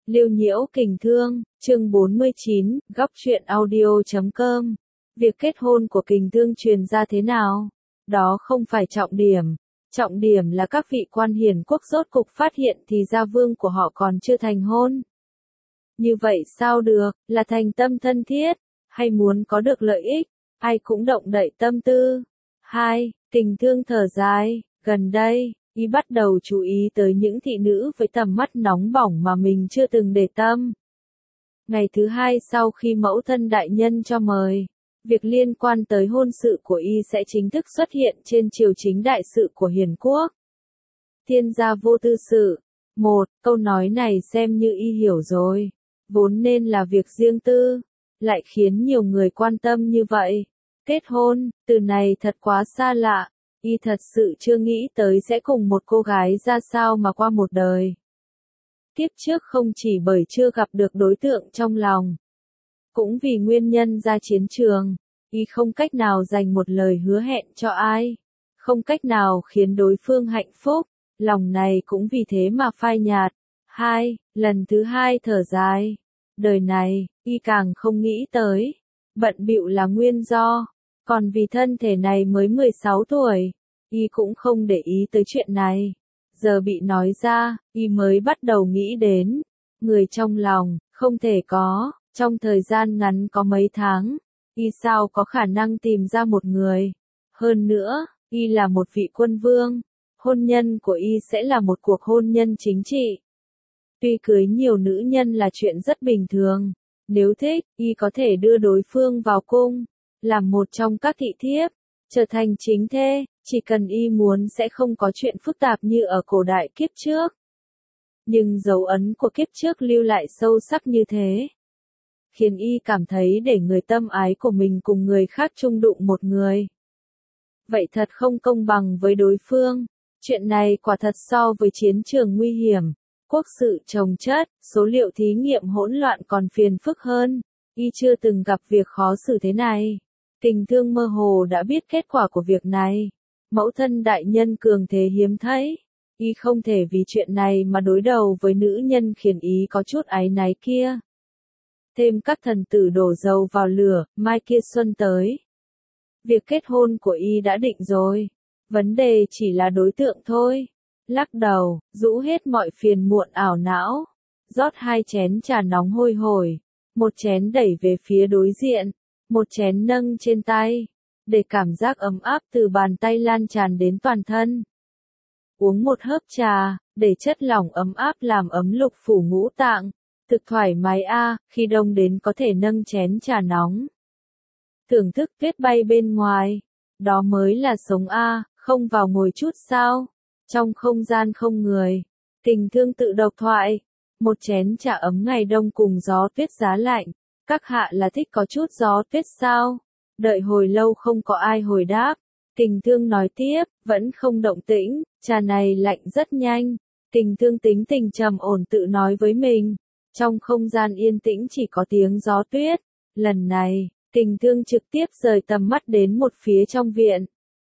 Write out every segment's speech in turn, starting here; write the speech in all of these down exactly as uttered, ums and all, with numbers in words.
Liêu nhiễu kình thương, chương bốn mươi chín, góc truyện audio chấm com. Việc kết hôn của kình thương truyền ra thế nào? Đó không phải trọng điểm. Trọng điểm là các vị quan hiển quốc rốt cục phát hiện thì gia vương của họ còn chưa thành hôn. Như vậy sao được, là thành tâm thân thiết, hay muốn có được lợi ích, ai cũng động đậy tâm tư. Hai, kình thương thở dài, gần đây, y bắt đầu chú ý tới những thị nữ với tầm mắt nóng bỏng mà mình chưa từng để tâm. Ngày thứ hai sau khi mẫu thân đại nhân cho mời, việc liên quan tới hôn sự của y sẽ chính thức xuất hiện trên triều chính đại sự của hiền quốc. Thiên gia vô tư sự. Một, câu nói này xem như y hiểu rồi. Vốn nên là việc riêng tư, lại khiến nhiều người quan tâm như vậy. Kết hôn, từ này thật quá xa lạ. Y thật sự chưa nghĩ tới sẽ cùng một cô gái ra sao mà qua một đời. Kiếp trước không chỉ bởi chưa gặp được đối tượng trong lòng, cũng vì nguyên nhân ra chiến trường, y không cách nào dành một lời hứa hẹn cho ai, không cách nào khiến đối phương hạnh phúc, lòng này cũng vì thế mà phai nhạt. Hai, lần thứ hai thở dài, đời này, y càng không nghĩ tới, bận bịu là nguyên do, còn vì thân thể này mới mười sáu tuổi, y cũng không để ý tới chuyện này. Giờ bị nói ra, y mới bắt đầu nghĩ đến, người trong lòng, không thể có, trong thời gian ngắn có mấy tháng, y sao có khả năng tìm ra một người. Hơn nữa, y là một vị quân vương, hôn nhân của y sẽ là một cuộc hôn nhân chính trị. Tuy cưới nhiều nữ nhân là chuyện rất bình thường, nếu thích, y có thể đưa đối phương vào cung, làm một trong các thị thiếp, trở thành chính thê, chỉ cần y muốn sẽ không có chuyện phức tạp như ở cổ đại kiếp trước. Nhưng dấu ấn của kiếp trước lưu lại sâu sắc như thế, khiến y cảm thấy để người tâm ái của mình cùng người khác chung đụng một người, vậy thật không công bằng với đối phương. Chuyện này quả thật so với chiến trường nguy hiểm, quốc sự chồng chất, số liệu thí nghiệm hỗn loạn còn phiền phức hơn. Y chưa từng gặp việc khó xử thế này. Kình thương mơ hồ đã biết kết quả của việc này. Mẫu thân đại nhân cường thế hiếm thấy. Y không thể vì chuyện này mà đối đầu với nữ nhân khiến ý có chút áy náy kia. Thêm các thần tử đổ dầu vào lửa, mai kia xuân tới. Việc kết hôn của y đã định rồi. Vấn đề chỉ là đối tượng thôi. Lắc đầu, rũ hết mọi phiền muộn ảo não. Rót hai chén trà nóng hôi hổi. Một chén đẩy về phía đối diện. Một chén nâng trên tay. Để cảm giác ấm áp từ bàn tay lan tràn đến toàn thân. Uống một hớp trà, để chất lỏng ấm áp làm ấm lục phủ ngũ tạng. Thực thoải mái a, khi đông đến có thể nâng chén trà nóng. Thưởng thức tuyết bay bên ngoài. Đó mới là sống a, không vào ngồi chút sao. Trong không gian không người. Kình thương tự độc thoại. Một chén trà ấm ngày đông cùng gió tuyết giá lạnh. Các hạ là thích có chút gió tuyết sao? Đợi hồi lâu không có ai hồi đáp. Kình thương nói tiếp, vẫn không động tĩnh, trà này lạnh rất nhanh. Kình thương tính tình trầm ổn tự nói với mình. Trong không gian yên tĩnh chỉ có tiếng gió tuyết. Lần này, kình thương trực tiếp rời tầm mắt đến một phía trong viện.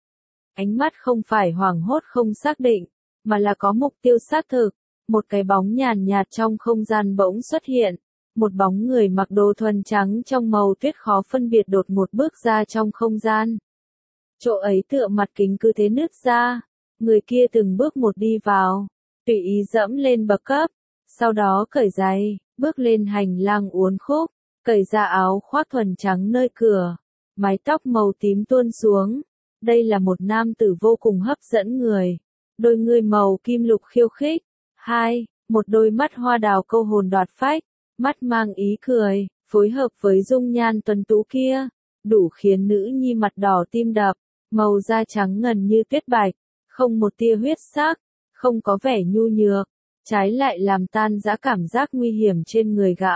Ánh mắt không phải hoảng hốt không xác định, mà là có mục tiêu xác thực. Một cái bóng nhàn nhạt trong không gian bỗng xuất hiện. Một bóng người mặc đồ thuần trắng trong màu tuyết khó phân biệt đột ngột bước ra trong không gian. Chỗ ấy tựa mặt kính cứ thế nứt ra. Người kia từng bước một đi vào, tùy ý dẫm lên bậc cấp, sau đó cởi giày, bước lên hành lang uốn khúc, cởi ra áo khoác thuần trắng nơi cửa, mái tóc màu tím tuôn xuống. Đây là một nam tử vô cùng hấp dẫn người, đôi ngươi màu kim lục khiêu khích. Hai, một đôi mắt hoa đào câu hồn đoạt phách. Mắt mang ý cười, phối hợp với dung nhan tuấn tú kia, đủ khiến nữ nhi mặt đỏ tim đập, màu da trắng ngần như tuyết bạch, không một tia huyết sắc, không có vẻ nhu nhược, trái lại làm tan rã cảm giác nguy hiểm trên người gã.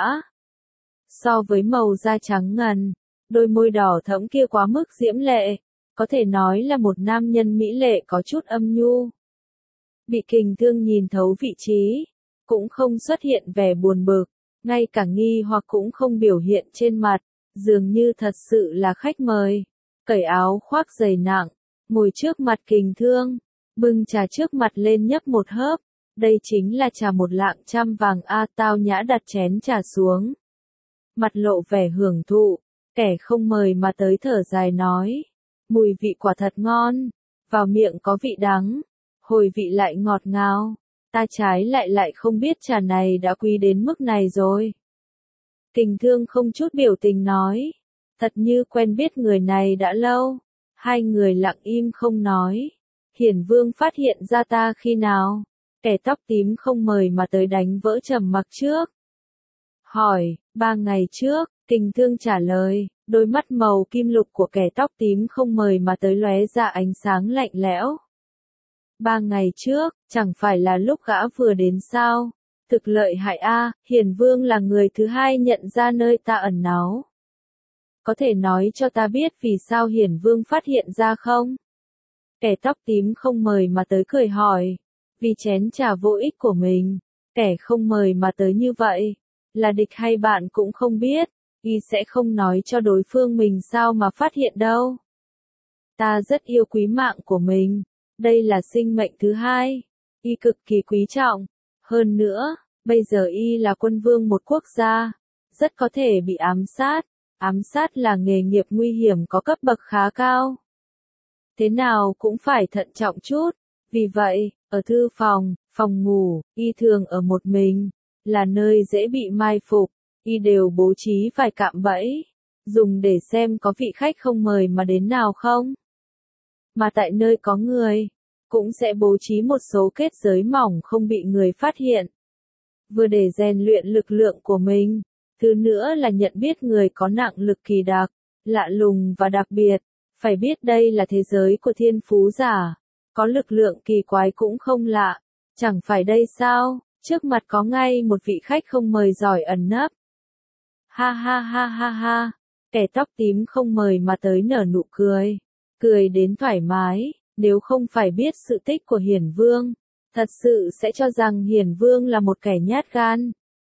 So với màu da trắng ngần, đôi môi đỏ thẫm kia quá mức diễm lệ, có thể nói là một nam nhân mỹ lệ có chút âm nhu. Bị kình thương nhìn thấu vị trí, cũng không xuất hiện vẻ buồn bực. Ngay cả nghi hoặc cũng không biểu hiện trên mặt, dường như thật sự là khách mời. Cởi áo khoác dày nặng, ngồi trước mặt kình thương, bưng trà trước mặt lên nhấp một hớp, Đây chính là trà một lạng trăm vàng a. Tao Nhã đặt chén trà xuống. Mặt lộ vẻ hưởng thụ, kẻ không mời mà tới thở dài nói. Mùi vị quả thật ngon, vào miệng có vị đắng, hồi vị lại ngọt ngào. Ta trái lại lại không biết trà này đã quý đến mức này rồi. Kình Thương không chút biểu tình nói. Thật như quen biết người này đã lâu. Hai người lặng im không nói. Hiển Vương phát hiện ra ta khi nào? Kẻ tóc tím không mời mà tới đánh vỡ trầm mặc trước. Hỏi, ba ngày trước, Kình Thương trả lời, đôi mắt màu kim lục của kẻ tóc tím không mời mà tới lóe ra ánh sáng lạnh lẽo. Ba ngày trước, chẳng phải là lúc gã vừa đến sao? Thực lợi hại a, Hiển Vương là người thứ hai nhận ra nơi ta ẩn náu. Có thể nói cho ta biết vì sao Hiển Vương phát hiện ra không? Kẻ tóc tím không mời mà tới cười hỏi. Vì chén trà vô ích của mình, kẻ không mời mà tới như vậy, là địch hay bạn cũng không biết, y sẽ không nói cho đối phương mình sao mà phát hiện đâu. Ta rất yêu quý mạng của mình, đây là sinh mệnh thứ hai, y cực kỳ quý trọng. Hơn nữa, bây giờ y là quân vương một quốc gia, rất có thể bị ám sát. Ám sát là nghề nghiệp nguy hiểm có cấp bậc khá cao. Thế nào cũng phải thận trọng chút, vì vậy, ở thư phòng, phòng ngủ, y thường ở một mình, là nơi dễ bị mai phục, y đều bố trí vài cạm bẫy, dùng để xem có vị khách không mời mà đến nào không. Mà tại nơi có người, cũng sẽ bố trí một số kết giới mỏng không bị người phát hiện. Vừa để rèn luyện lực lượng của mình, thứ nữa là nhận biết người có nặng lực kỳ đặc, lạ lùng và đặc biệt, phải biết đây là thế giới của thiên phú giả. Có lực lượng kỳ quái cũng không lạ, chẳng phải đây sao, trước mặt có ngay một vị khách không mời giỏi ẩn nấp. Ha ha ha ha ha, kẻ tóc tím không mời mà tới nở nụ cười, cười đến thoải mái, nếu không phải biết sự tích của Hiển Vương, thật sự sẽ cho rằng Hiển Vương là một kẻ nhát gan.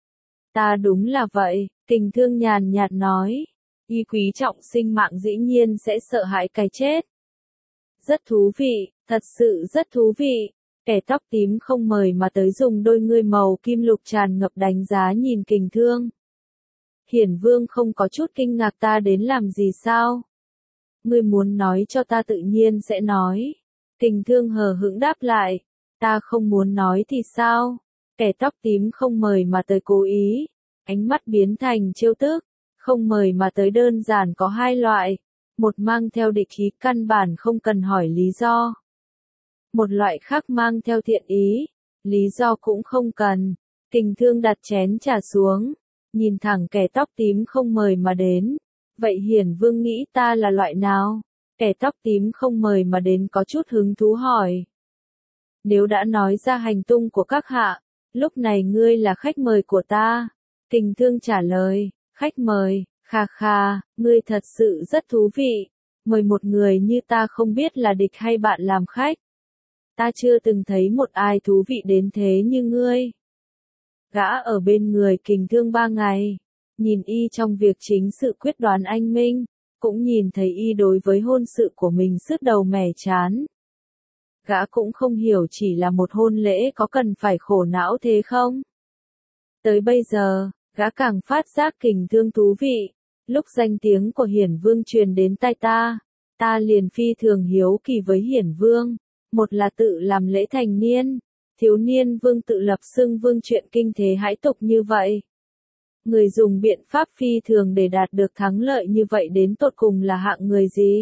Ta đúng là vậy, Kình Thương nhàn nhạt nói, y quý trọng sinh mạng dĩ nhiên sẽ sợ hãi cái chết. Rất thú vị, thật sự rất thú vị. Kẻ tóc tím không mời mà tới dùng đôi ngươi màu kim lục tràn ngập đánh giá nhìn Kình Thương. Hiển Vương không có chút kinh ngạc ta đến làm gì sao? Ngươi muốn nói cho ta tự nhiên sẽ nói. Kình Thương hờ hững đáp lại. Ta không muốn nói thì sao? Kẻ tóc tím không mời mà tới cố ý. Ánh mắt biến thành trêu tức. Không mời mà tới đơn giản có hai loại. Một mang theo địch ý căn bản không cần hỏi lý do. Một loại khác mang theo thiện ý, lý do cũng không cần. Kình Thương đặt chén trà xuống, nhìn thẳng kẻ tóc tím không mời mà đến. Vậy Hiển Vương nghĩ ta là loại nào? Kẻ tóc tím không mời mà đến có chút hứng thú hỏi. Nếu đã nói ra hành tung của các hạ, lúc này ngươi là khách mời của ta. Kình Thương trả lời, khách mời. Kha kha, ngươi thật sự rất thú vị, mời một người như ta không biết là địch hay bạn làm khách. Ta chưa từng thấy một ai thú vị đến thế như ngươi. Gã ở bên người Kình Thương ba ngày, nhìn y trong việc chính sự quyết đoán anh minh, cũng nhìn thấy y đối với hôn sự của mình sứt đầu mẻ chán. Gã cũng không hiểu chỉ là một hôn lễ có cần phải khổ não thế không? Tới bây giờ, gã càng phát giác Kình Thương thú vị. Lúc danh tiếng của Hiển Vương truyền đến tai ta, ta liền phi thường hiếu kỳ với Hiển Vương. Một là tự làm lễ thành niên, thiếu niên vương tự lập xưng vương chuyện kinh thế hãi tục như vậy. Người dùng biện pháp phi thường để đạt được thắng lợi như vậy đến tột cùng là hạng người gì?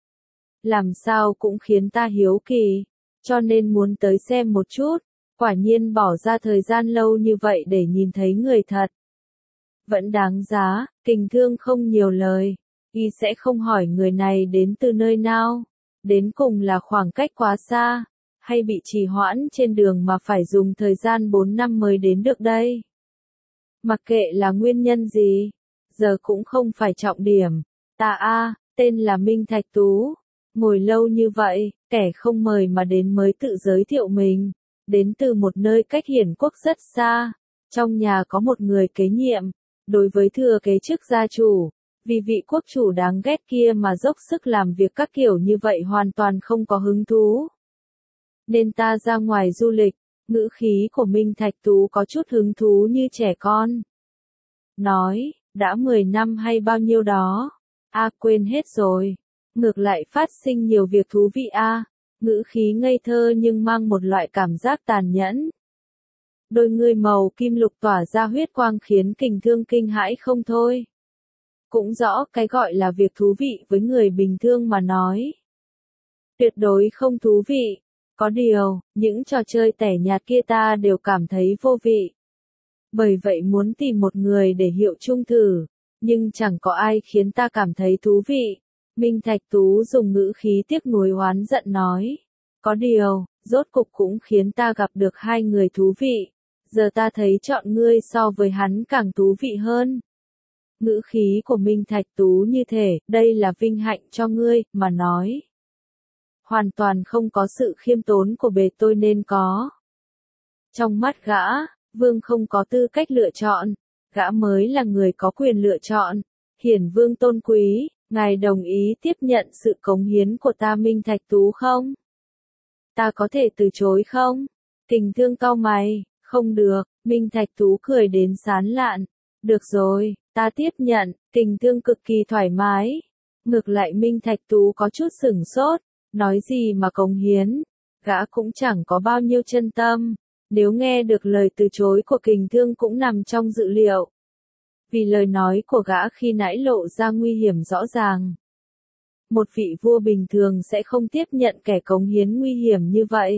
Làm sao cũng khiến ta hiếu kỳ, cho nên muốn tới xem một chút, quả nhiên bỏ ra thời gian lâu như vậy để nhìn thấy người thật. Vẫn đáng giá, Kình Thương không nhiều lời, y sẽ không hỏi người này đến từ nơi nào, đến cùng là khoảng cách quá xa, hay bị trì hoãn trên đường mà phải dùng thời gian bốn năm mới đến được đây. Mặc kệ là nguyên nhân gì, giờ cũng không phải trọng điểm. Ta a, tên là Minh Thạch Tú, ngồi lâu như vậy, kẻ không mời mà đến mới tự giới thiệu mình, đến từ một nơi cách Hiển Quốc rất xa, trong nhà có một người kế nhiệm. Đối với thừa kế chức gia chủ, vì vị quốc chủ đáng ghét kia mà dốc sức làm việc các kiểu như vậy hoàn toàn không có hứng thú. Nên ta ra ngoài du lịch, Ngữ khí của Minh Thạch Tú có chút hứng thú như trẻ con. Nói, đã mười năm hay bao nhiêu đó? A quên hết rồi. Ngược lại phát sinh nhiều việc thú vị a. Ngữ khí ngây thơ nhưng mang một loại cảm giác tàn nhẫn. Đôi ngươi màu kim lục tỏa ra huyết quang khiến Kình Thương kinh hãi không thôi. Cũng rõ cái gọi là việc thú vị với người bình thường mà nói. Tuyệt đối không thú vị. Có điều, những trò chơi tẻ nhạt kia ta đều cảm thấy vô vị. Bởi vậy muốn tìm một người để hiệu chung thử, nhưng chẳng có ai khiến ta cảm thấy thú vị. Minh Thạch Tú dùng ngữ khí tiếc nuối oán giận nói. Có điều, rốt cục cũng khiến ta gặp được hai người thú vị. Giờ ta thấy chọn ngươi so với hắn càng thú vị hơn. Ngữ khí của Minh Thạch Tú như thể, đây là vinh hạnh cho ngươi, mà nói. Hoàn toàn không có sự khiêm tốn của bề tôi nên có. Trong mắt gã, Vương không có tư cách lựa chọn, gã mới là người có quyền lựa chọn. Hiển Vương tôn quý, ngài đồng ý tiếp nhận sự cống hiến của ta Minh Thạch Tú không? Ta có thể từ chối không? Kình Thương cau mày, không được, Minh Thạch Tú cười đến sán lạn. Được rồi, ta tiếp nhận, Kình Thương cực kỳ thoải mái. Ngược lại Minh Thạch Tú có chút sửng sốt, nói gì mà cống hiến, gã cũng chẳng có bao nhiêu chân tâm. Nếu nghe được lời từ chối của Kình Thương cũng nằm trong dự liệu. Vì lời nói của gã khi nãy lộ ra nguy hiểm rõ ràng. Một vị vua bình thường sẽ không tiếp nhận kẻ cống hiến nguy hiểm như vậy.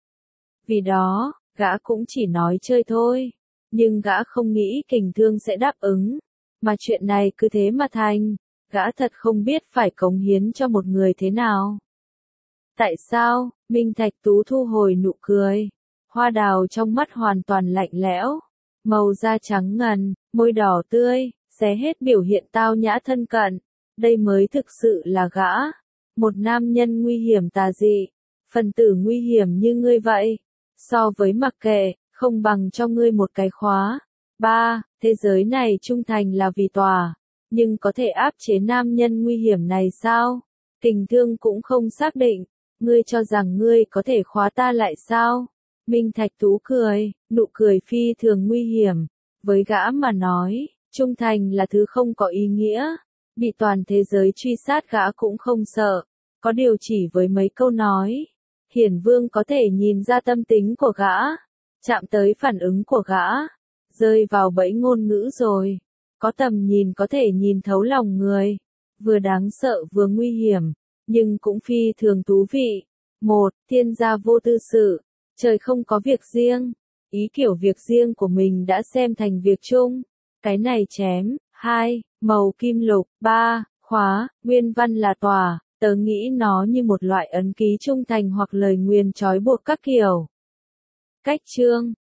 Vì đó, gã cũng chỉ nói chơi thôi. Nhưng gã không nghĩ Kình Thương sẽ đáp ứng. Mà chuyện này cứ thế mà thành. Gã thật không biết phải cống hiến cho một người thế nào. Tại sao? Minh Thạch Tú thu hồi nụ cười. Hoa đào trong mắt hoàn toàn lạnh lẽo. Màu da trắng ngần, môi đỏ tươi, xé hết biểu hiện tao nhã thân cận. Đây mới thực sự là gã. Một nam nhân nguy hiểm tà dị. Phần tử nguy hiểm như ngươi vậy. So với mặc kệ, không bằng cho ngươi một cái khóa. Ba, thế giới này trung thành là vì tòa. Nhưng có thể áp chế nam nhân nguy hiểm này sao? Kình Thương cũng không xác định. Ngươi cho rằng ngươi có thể khóa ta lại sao? Minh Thạch Tú cười, nụ cười phi thường nguy hiểm. Với gã mà nói, trung thành là thứ không có ý nghĩa. Bị toàn thế giới truy sát gã cũng không sợ. Có điều chỉ với mấy câu nói. Hiển Vương có thể nhìn ra tâm tính của gã. Chạm tới phản ứng của gã. Rơi vào bẫy ngôn ngữ rồi. Có tầm nhìn có thể nhìn thấu lòng người. Vừa đáng sợ vừa nguy hiểm. Nhưng cũng phi thường thú vị. Một, thiên gia vô tư sự. Trời không có việc riêng. Ý kiểu việc riêng của mình đã xem thành việc chung. Cái này chém. Hai, màu kim lục. Ba, khóa, nguyên văn là tòa. Tớ nghĩ nó như một loại ấn ký trung thành hoặc lời nguyền trói buộc các kiểu. Cách chương